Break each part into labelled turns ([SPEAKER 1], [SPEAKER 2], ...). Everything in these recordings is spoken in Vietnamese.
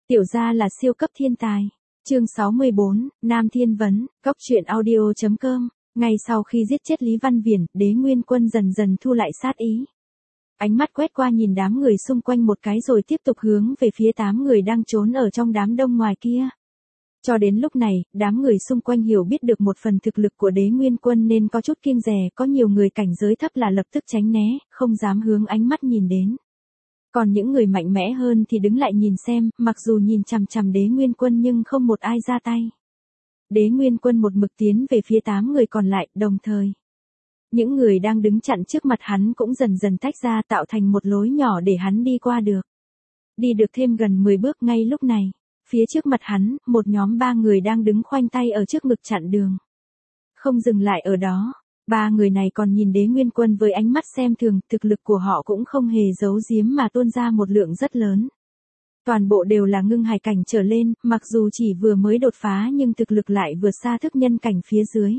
[SPEAKER 1] Tiểu gia là siêu cấp thiên tài. Chương 64, Nam Thiên Vấn, Góc truyện audio.com. Ngay sau khi giết chết Lý Văn Viễn, Đế Nguyên Quân dần dần thu lại sát ý. Ánh mắt quét qua nhìn đám người xung quanh một cái rồi tiếp tục hướng về phía 8 người đang trốn ở trong đám đông ngoài kia. Cho đến lúc này, đám người xung quanh hiểu biết được một phần thực lực của Đế Nguyên Quân nên có chút kiêng dè, có nhiều người cảnh giới thấp là lập tức tránh né, không dám hướng ánh mắt nhìn đến. Còn những người mạnh mẽ hơn thì đứng lại nhìn xem, mặc dù nhìn chằm chằm Đế Nguyên Quân nhưng không một ai ra tay. Đế Nguyên Quân một mực tiến về phía 8 người còn lại, đồng thời. Những người đang đứng chặn trước mặt hắn cũng dần dần tách ra tạo thành một lối nhỏ để hắn đi qua được. Đi được thêm gần 10 bước ngay lúc này. Phía trước mặt hắn, một nhóm 3 người đang đứng khoanh tay ở trước ngực chặn đường. Không dừng lại ở đó, 3 người này còn nhìn Đế Nguyên Quân với ánh mắt xem thường, thực lực của họ cũng không hề giấu giếm mà tuôn ra một lượng rất lớn. Toàn bộ đều là ngưng hải cảnh trở lên, mặc dù chỉ vừa mới đột phá nhưng thực lực lại vượt xa thức nhân cảnh phía dưới.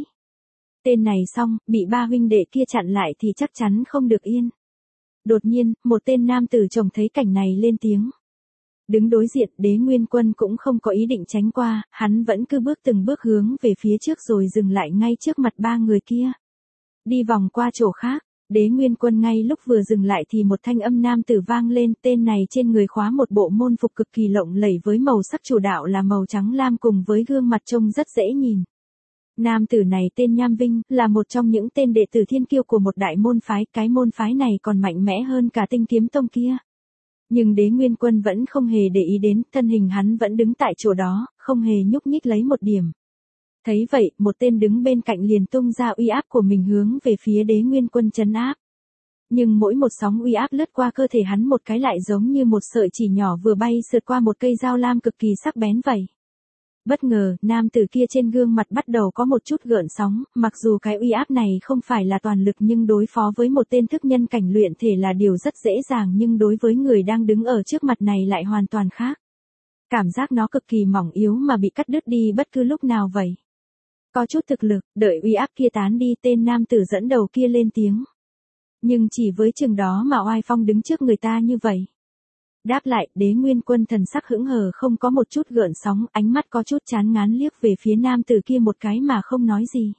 [SPEAKER 1] Tên này xong, bị 3 huynh đệ kia chặn lại thì chắc chắn không được yên. Đột nhiên, một tên nam tử trông thấy cảnh này lên tiếng. Đứng đối diện, Đế Nguyên Quân cũng không có ý định tránh qua, hắn vẫn cứ bước từng bước hướng về phía trước rồi dừng lại ngay trước mặt 3 người kia. Đi vòng qua chỗ khác, Đế Nguyên Quân ngay lúc vừa dừng lại thì một thanh âm nam tử vang lên, tên này trên người khóa một bộ môn phục cực kỳ lộng lẫy với màu sắc chủ đạo là màu trắng lam cùng với gương mặt trông rất dễ nhìn. Nam tử này tên Nham Vinh, là một trong những tên đệ tử thiên kiêu của một đại môn phái, cái môn phái này còn mạnh mẽ hơn cả Tinh Kiếm Tông kia. Nhưng Đế Nguyên Quân vẫn không hề để ý đến, thân hình hắn vẫn đứng tại chỗ đó, không hề nhúc nhích lấy một điểm. Thấy vậy, một tên đứng bên cạnh liền tung ra uy áp của mình hướng về phía Đế Nguyên Quân trấn áp. Nhưng mỗi một sóng uy áp lướt qua cơ thể hắn một cái lại giống như một sợi chỉ nhỏ vừa bay sượt qua một cây dao lam cực kỳ sắc bén vậy. Bất ngờ, nam tử kia trên gương mặt bắt đầu có một chút gợn sóng, mặc dù cái uy áp này không phải là toàn lực nhưng đối phó với một tên thức nhân cảnh luyện thể là điều rất dễ dàng nhưng đối với người đang đứng ở trước mặt này lại hoàn toàn khác. Cảm giác nó cực kỳ mỏng yếu mà bị cắt đứt đi bất cứ lúc nào vậy. Có chút thực lực, đợi uy áp kia tán đi tên nam tử dẫn đầu kia lên tiếng. Nhưng chỉ với chừng đó mà oai phong đứng trước người ta như vậy. Đáp lại, Đế Nguyên Quân thần sắc hững hờ không có một chút gợn sóng, ánh mắt có chút chán ngán liếc về phía nam tử kia một cái mà không nói gì.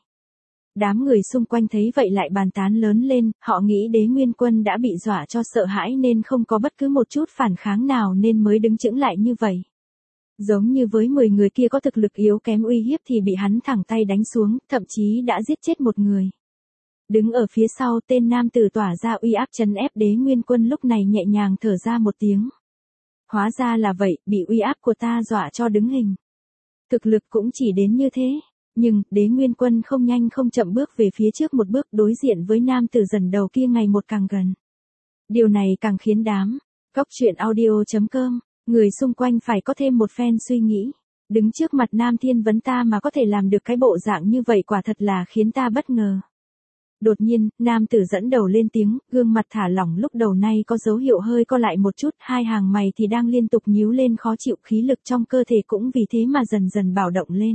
[SPEAKER 1] Đám người xung quanh thấy vậy lại bàn tán lớn lên, họ nghĩ Đế Nguyên Quân đã bị dọa cho sợ hãi nên không có bất cứ một chút phản kháng nào nên mới đứng chững lại như vậy. Giống như với 10 người kia có thực lực yếu kém uy hiếp thì bị hắn thẳng tay đánh xuống, thậm chí đã giết chết một người. Đứng ở phía sau tên nam tử tỏa ra uy áp trấn ép Đế Nguyên Quân lúc này nhẹ nhàng thở ra một tiếng. Hóa ra là vậy, bị uy áp của ta dọa cho đứng hình. Thực lực cũng chỉ đến như thế. Nhưng, Đế Nguyên Quân không nhanh không chậm bước về phía trước một bước đối diện với nam tử dần đầu kia ngày một càng gần. Điều này càng khiến đám Góc truyện audio.com, người xung quanh phải có thêm một phen suy nghĩ. Đứng trước mặt Nam Thiên Vấn ta mà có thể làm được cái bộ dạng như vậy quả thật là khiến ta bất ngờ. Đột nhiên, nam tử dẫn đầu lên tiếng, gương mặt thả lỏng lúc đầu nay có dấu hiệu hơi co lại một chút, hai hàng mày thì đang liên tục nhíu lên khó chịu, khí lực trong cơ thể cũng vì thế mà dần dần bạo động lên.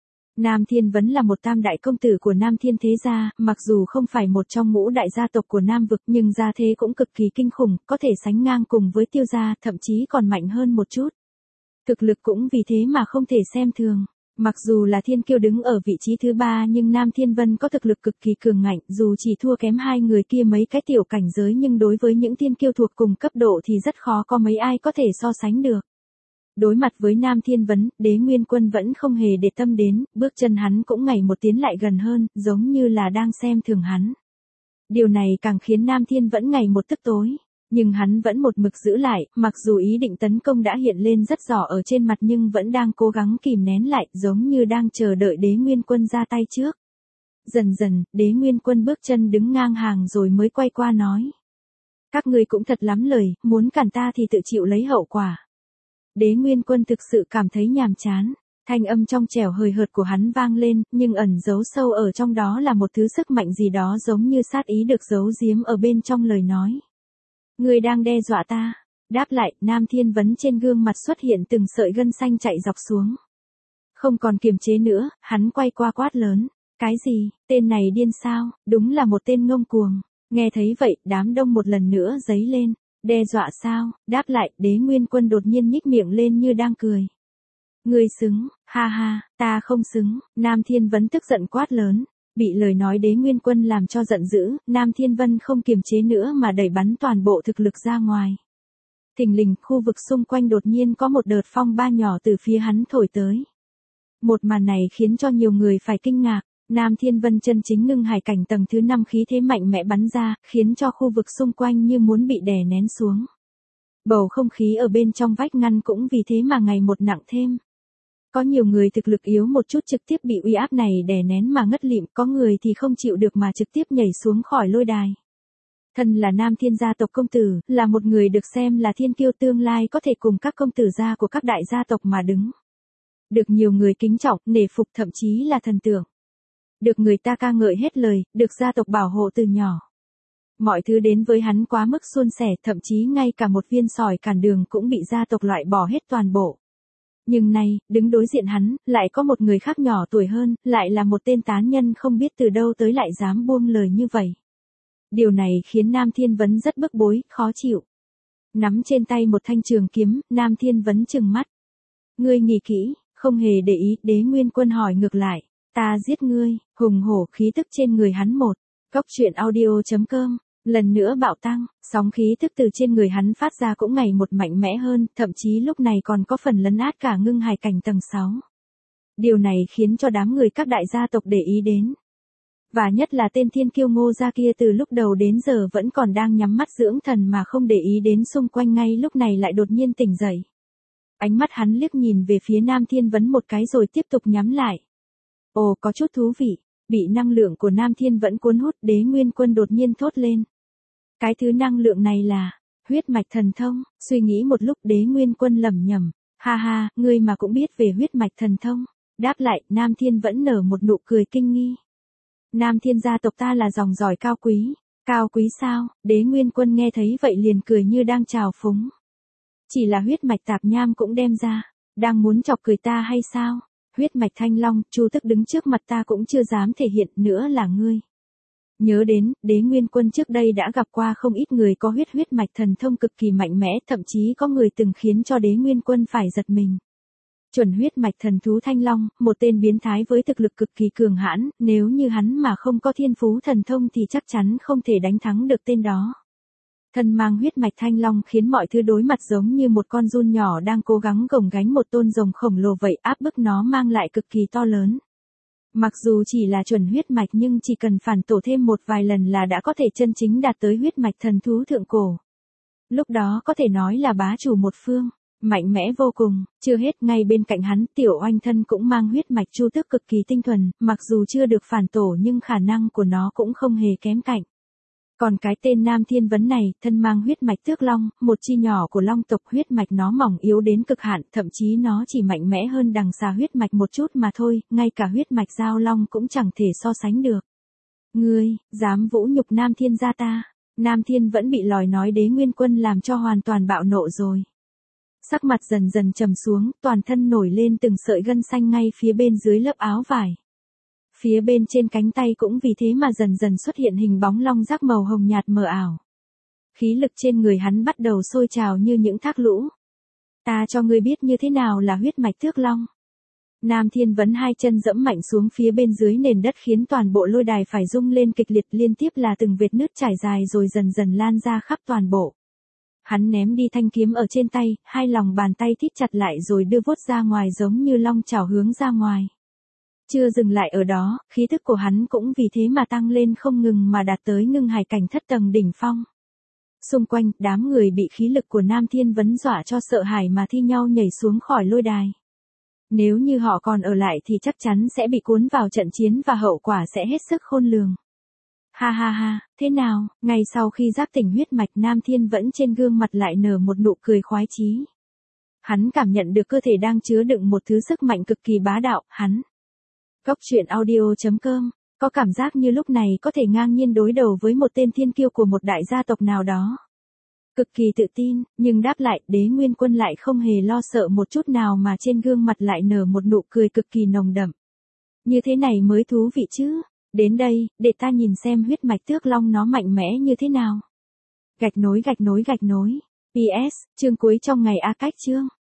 [SPEAKER 1] Nam Thiên Vấn là một tam đại công tử của Nam Thiên thế gia, mặc dù không phải một trong ngũ đại gia tộc của Nam vực nhưng gia thế cũng cực kỳ kinh khủng, có thể sánh ngang cùng với Tiêu gia, thậm chí còn mạnh hơn một chút. Thực lực cũng vì thế mà không thể xem thường. Mặc dù là thiên kiêu đứng ở vị trí thứ 3 nhưng Nam Thiên Vân có thực lực cực kỳ cường ngạnh, dù chỉ thua kém hai người kia mấy cái tiểu cảnh giới nhưng đối với những thiên kiêu thuộc cùng cấp độ thì rất khó có mấy ai có thể so sánh được. Đối mặt với Nam Thiên Vấn, Đế Nguyên Quân vẫn không hề để tâm đến, bước chân hắn cũng ngày một tiến lại gần hơn, giống như là đang xem thường hắn. Điều này càng khiến Nam Thiên Vẫn ngày một tức tối. Nhưng hắn vẫn một mực giữ lại, mặc dù ý định tấn công đã hiện lên rất rõ ở trên mặt nhưng vẫn đang cố gắng kìm nén lại, giống như đang chờ đợi Đế Nguyên Quân ra tay trước. Dần dần, Đế Nguyên Quân bước chân đứng ngang hàng rồi mới quay qua nói. Các ngươi cũng thật lắm lời, muốn cản ta thì tự chịu lấy hậu quả. Đế Nguyên Quân thực sự cảm thấy nhàm chán. Thanh âm trong trẻo hời hợt của hắn vang lên, nhưng ẩn giấu sâu ở trong đó là một thứ sức mạnh gì đó giống như sát ý được giấu giếm ở bên trong lời nói. Ngươi đang đe dọa ta. Đáp lại, Nam Thiên Vấn trên gương mặt xuất hiện từng sợi gân xanh chạy dọc xuống. Không còn kiềm chế nữa, hắn quay qua quát lớn. Cái gì, tên này điên sao, đúng là một tên ngông cuồng. Nghe thấy vậy, đám đông một lần nữa giấy lên. Đe dọa sao? Đáp lại, Đế Nguyên Quân đột nhiên nhích miệng lên như đang cười. Ngươi xứng, ha ha, ta không xứng, Nam Thiên Vấn tức giận quát lớn. Bị lời nói Đế Nguyên Quân làm cho giận dữ, Nam Thiên Vân không kiềm chế nữa mà đẩy bắn toàn bộ thực lực ra ngoài. Thình lình, khu vực xung quanh đột nhiên có một đợt phong ba nhỏ từ phía hắn thổi tới. Một màn này khiến cho nhiều người phải kinh ngạc. Nam Thiên Vân chân chính ngưng hải cảnh tầng thứ 5 khí thế mạnh mẽ bắn ra, khiến cho khu vực xung quanh như muốn bị đè nén xuống. Bầu không khí ở bên trong vách ngăn cũng vì thế mà ngày một nặng thêm. Có nhiều người thực lực yếu một chút trực tiếp bị uy áp này đè nén mà ngất lịm, có người thì không chịu được mà trực tiếp nhảy xuống khỏi lôi đài. Thân là Nam Thiên gia tộc công tử, là một người được xem là thiên kiêu tương lai có thể cùng các công tử gia của các đại gia tộc mà đứng. Được nhiều người kính trọng, nể phục thậm chí là thần tượng. Được người ta ca ngợi hết lời, được gia tộc bảo hộ từ nhỏ. Mọi thứ đến với hắn quá mức suôn sẻ, thậm chí ngay cả một viên sỏi cản đường cũng bị gia tộc loại bỏ hết toàn bộ. Nhưng nay, đứng đối diện hắn, lại có một người khác nhỏ tuổi hơn, lại là một tên tán nhân không biết từ đâu tới lại dám buông lời như vậy. Điều này khiến Nam Thiên Vấn rất bức bối, khó chịu. Nắm trên tay một thanh trường kiếm, Nam Thiên Vấn trừng mắt. Ngươi nghĩ kỹ, không hề để ý, Đế Nguyên Quân hỏi ngược lại. Ta giết ngươi, hùng hổ khí tức trên người hắn một. Cốc truyện audio.com, lần nữa bạo tăng, sóng khí tức từ trên người hắn phát ra cũng ngày một mạnh mẽ hơn, thậm chí lúc này còn có phần lấn át cả ngưng hải cảnh tầng 6. Điều này khiến cho đám người các đại gia tộc để ý đến. Và nhất là tên thiên kiêu Ngô gia kia từ lúc đầu đến giờ vẫn còn đang nhắm mắt dưỡng thần mà không để ý đến xung quanh, ngay lúc này lại đột nhiên tỉnh dậy. Ánh mắt hắn liếc nhìn về phía Nam Thiên Vấn một cái rồi tiếp tục nhắm lại. Ồ, có chút thú vị, bị năng lượng của Nam Thiên Vẫn cuốn hút, Đế Nguyên Quân đột nhiên thốt lên. Cái thứ năng lượng này là huyết mạch thần thông. Suy nghĩ một lúc, Đế Nguyên Quân lẩm nhẩm, ha ha, ngươi mà cũng biết về huyết mạch thần thông. Đáp lại, Nam Thiên Vẫn nở một nụ cười kinh nghi. Nam Thiên gia tộc ta là dòng dõi cao quý. Cao quý sao? Đế Nguyên Quân nghe thấy vậy liền cười như đang chào phúng. Chỉ là huyết mạch tạp nham cũng đem ra, đang muốn chọc cười ta hay sao? Huyết mạch thanh long, Chu Tức đứng trước mặt ta cũng chưa dám thể hiện, nữa là ngươi. Nhớ đến, Đế Nguyên Quân trước đây đã gặp qua không ít người có huyết mạch thần thông cực kỳ mạnh mẽ, thậm chí có người từng khiến cho Đế Nguyên Quân phải giật mình. Chuẩn huyết mạch thần thú thanh long, một tên biến thái với thực lực cực kỳ cường hãn, nếu như hắn mà không có thiên phú thần thông thì chắc chắn không thể đánh thắng được tên đó. Thân mang huyết mạch thanh long khiến mọi thứ đối mặt giống như một con giun nhỏ đang cố gắng gồng gánh một tôn rồng khổng lồ vậy, áp bức nó mang lại cực kỳ to lớn. Mặc dù chỉ là chuẩn huyết mạch nhưng chỉ cần phản tổ thêm một vài lần là đã có thể chân chính đạt tới huyết mạch thần thú thượng cổ. Lúc đó có thể nói là bá chủ một phương, mạnh mẽ vô cùng. Chưa hết, ngay bên cạnh hắn, Tiểu Oanh thân cũng mang huyết mạch Chu Tước cực kỳ tinh thuần, mặc dù chưa được phản tổ nhưng khả năng của nó cũng không hề kém cạnh. Còn cái tên Nam Thiên Vấn này, thân mang huyết mạch Tước Long, một chi nhỏ của Long tộc, huyết mạch nó mỏng yếu đến cực hạn, thậm chí nó chỉ mạnh mẽ hơn đằng xà huyết mạch một chút mà thôi, ngay cả huyết mạch Giao Long cũng chẳng thể so sánh được. Ngươi, dám vũ nhục Nam Thiên gia ta? Nam Thiên vẫn bị lời nói Đế Nguyên Quân làm cho hoàn toàn bạo nộ rồi. Sắc mặt dần dần trầm xuống, toàn thân nổi lên từng sợi gân xanh ngay phía bên dưới lớp áo vải. Phía bên trên cánh tay cũng vì thế mà dần dần xuất hiện hình bóng long giác màu hồng nhạt mờ ảo. Khí lực trên người hắn bắt đầu sôi trào như những thác lũ. Ta cho ngươi biết như thế nào là huyết mạch Tước Long. Nam Thiên Vấn hai chân dẫm mạnh xuống phía bên dưới nền đất khiến toàn bộ lôi đài phải rung lên kịch liệt, liên tiếp là từng vệt nứt trải dài rồi dần dần lan ra khắp toàn bộ. Hắn ném đi thanh kiếm ở trên tay, hai lòng bàn tay thít chặt lại rồi đưa vuốt ra ngoài giống như long chảo hướng ra ngoài. Chưa dừng lại ở đó, khí thức của hắn cũng vì thế mà tăng lên không ngừng mà đạt tới ngưng hải cảnh thất tầng đỉnh phong. Xung quanh, đám người bị khí lực của Nam Thiên Vấn dọa cho sợ hãi mà thi nhau nhảy xuống khỏi lôi đài. Nếu như họ còn ở lại thì chắc chắn sẽ bị cuốn vào trận chiến và hậu quả sẽ hết sức khôn lường. Ha ha ha, thế nào? Ngay sau khi giác tỉnh huyết mạch, Nam Thiên Vẫn trên gương mặt lại nở một nụ cười khoái chí. Hắn cảm nhận được cơ thể đang chứa đựng một thứ sức mạnh cực kỳ bá đạo, hắn. Cốc truyện audio.com, có cảm giác như lúc này có thể ngang nhiên đối đầu với một tên thiên kiêu của một đại gia tộc nào đó. Cực kỳ tự tin, nhưng đáp lại, Đế Nguyên Quân lại không hề lo sợ một chút nào mà trên gương mặt lại nở một nụ cười cực kỳ nồng đậm. Như thế này mới thú vị chứ. Đến đây, để ta nhìn xem huyết mạch Tước Long nó mạnh mẽ như thế nào. Gạch nối. PS, chương cuối trong ngày A Cách chương.